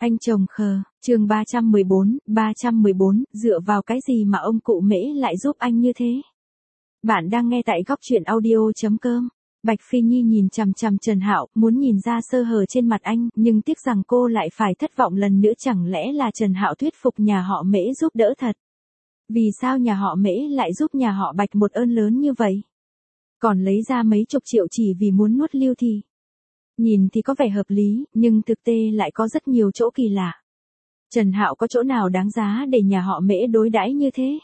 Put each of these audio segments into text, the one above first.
Anh chồng khờ, chương 314, dựa vào cái gì mà ông cụ Mễ lại giúp anh như thế? Bạn đang nghe tại góc truyện audio.com. Bạch Phi Nhi nhìn chằm chằm Trần Hạo, muốn nhìn ra sơ hở trên mặt anh, nhưng tiếc rằng cô lại phải thất vọng lần nữa. Chẳng lẽ là Trần Hạo thuyết phục nhà họ Mễ giúp đỡ thật? Vì sao nhà họ Mễ lại giúp nhà họ Bạch một ơn lớn như vậy? Còn lấy ra mấy chục triệu chỉ vì muốn nuốt Lưu Thì. Nhìn thì có vẻ hợp lý, nhưng thực tế lại có rất nhiều chỗ kỳ lạ. Trần Hạo có chỗ nào đáng giá để nhà họ Mễ đối đãi như thế?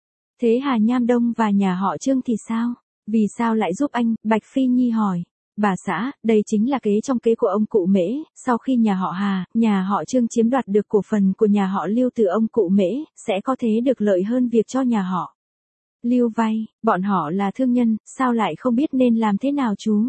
Thế Hà Nham Đông và nhà họ Trương thì sao? Vì sao lại giúp anh? Bạch Phi Nhi hỏi. Bà xã, đây chính là kế trong kế của ông cụ Mễ. Sau khi nhà họ Hà, nhà họ Trương chiếm đoạt được cổ phần của nhà họ Lưu từ ông cụ Mễ, sẽ có thế được lợi hơn việc cho nhà họ Lưu vay. Bọn họ là thương nhân, sao lại không biết nên làm thế nào chú?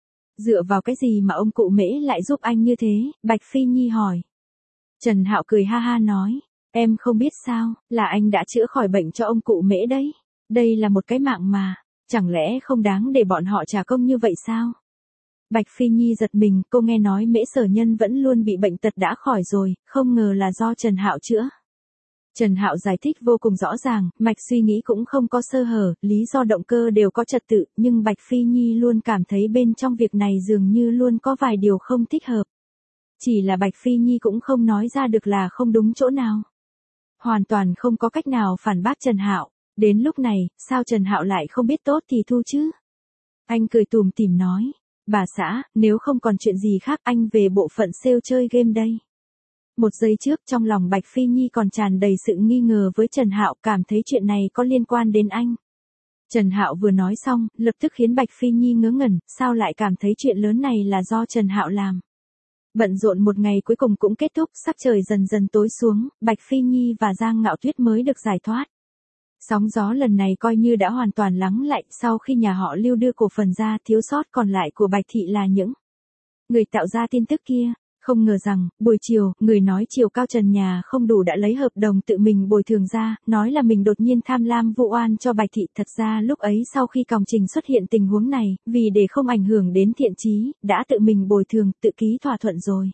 Dựa vào cái gì mà ông cụ Mễ lại giúp anh như thế? Bạch Phi Nhi hỏi. Trần Hạo cười ha ha nói. Em không biết sao, là anh đã chữa khỏi bệnh cho ông cụ Mễ đấy. Đây là một cái mạng mà, chẳng lẽ không đáng để bọn họ trả công như vậy sao? Bạch Phi Nhi giật mình, cô nghe nói Mễ Sở Nhân vẫn luôn bị bệnh tật đã khỏi rồi, không ngờ là do Trần Hạo chữa. Trần Hạo giải thích vô cùng rõ ràng, mạch suy nghĩ cũng không có sơ hở, lý do động cơ đều có trật tự, nhưng Bạch Phi Nhi luôn cảm thấy bên trong việc này dường như luôn có vài điều không thích hợp. Chỉ là Bạch Phi Nhi cũng không nói ra được là không đúng chỗ nào. Hoàn toàn không có cách nào phản bác Trần Hạo. Đến lúc này, sao Trần Hạo lại không biết tốt thì thu chứ? Anh cười tủm tỉm nói. Bà xã, nếu không còn chuyện gì khác anh về bộ phận sale chơi game đây. Một giây trước trong lòng Bạch Phi Nhi còn tràn đầy sự nghi ngờ với Trần Hạo, cảm thấy chuyện này có liên quan đến anh. Trần Hạo vừa nói xong, lập tức khiến Bạch Phi Nhi ngớ ngẩn, sao lại cảm thấy chuyện lớn này là do Trần Hạo làm. Bận rộn một ngày cuối cùng cũng kết thúc, sắc trời dần dần tối xuống, Bạch Phi Nhi và Giang Ngạo Tuyết mới được giải thoát. Sóng gió lần này coi như đã hoàn toàn lắng lại, sau khi nhà họ Lưu đưa cổ phần ra, thiếu sót còn lại của Bạch Thị là những người tạo ra tin tức kia. Không ngờ rằng, buổi chiều, người nói chiều cao Trần nhà không đủ đã lấy hợp đồng tự mình bồi thường ra, nói là mình đột nhiên tham lam vu oan cho Bạch Thị. Thật ra lúc ấy sau khi còng trình xuất hiện tình huống này, vì để không ảnh hưởng đến thiện chí, đã tự mình bồi thường, tự ký thỏa thuận rồi.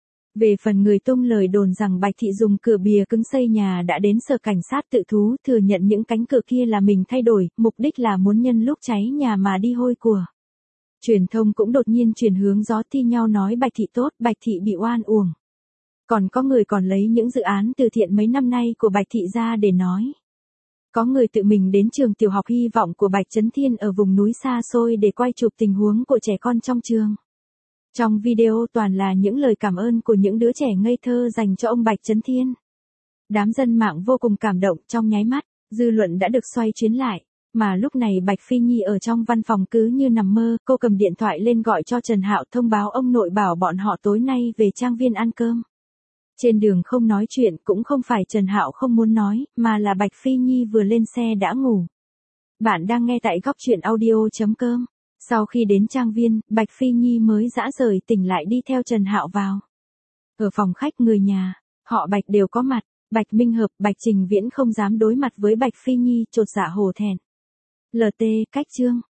Về phần người tung lời đồn rằng Bạch Thị dùng cửa bìa cứng xây nhà đã đến sở cảnh sát tự thú thừa nhận những cánh cửa kia là mình thay đổi, mục đích là muốn nhân lúc cháy nhà mà đi hôi của. Truyền thông cũng đột nhiên chuyển hướng gió thi nhau nói Bạch Thị tốt, Bạch Thị bị oan uổng. Còn có người còn lấy những dự án từ thiện mấy năm nay của Bạch Thị ra để nói. Có người tự mình đến trường tiểu học Hy vọng của Bạch Trấn Thiên ở vùng núi xa xôi để quay chụp tình huống của trẻ con trong trường. Trong video toàn là những lời cảm ơn của những đứa trẻ ngây thơ dành cho ông Bạch Trấn Thiên. Đám dân mạng vô cùng cảm động, trong nháy mắt, dư luận đã được xoay chuyến lại. Mà lúc này Bạch Phi Nhi ở trong văn phòng cứ như nằm mơ, cô cầm điện thoại lên gọi cho Trần Hạo thông báo ông nội bảo bọn họ tối nay về trang viên ăn cơm. Trên đường không nói chuyện cũng không phải Trần Hạo không muốn nói, mà là Bạch Phi Nhi vừa lên xe đã ngủ. Bạn đang nghe tại góc truyện audio.com. Sau khi đến trang viên, Bạch Phi Nhi mới dã rời tỉnh lại đi theo Trần Hạo vào. Ở phòng khách người nhà, họ Bạch đều có mặt, Bạch Minh Hợp, Bạch Trình Viễn không dám đối mặt với Bạch Phi Nhi, chột dạ hổ thẹn. LT, cách Trương,